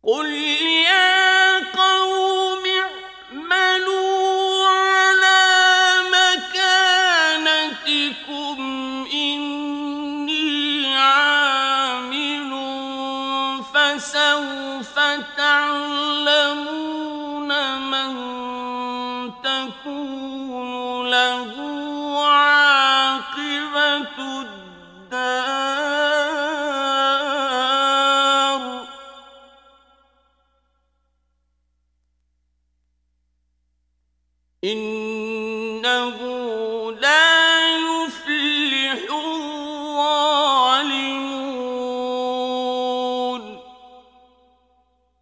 قل يا قوم اعملوا على مكانتكم إني عامل فسوف تعلمون من تكون له عاقبة الدار إنه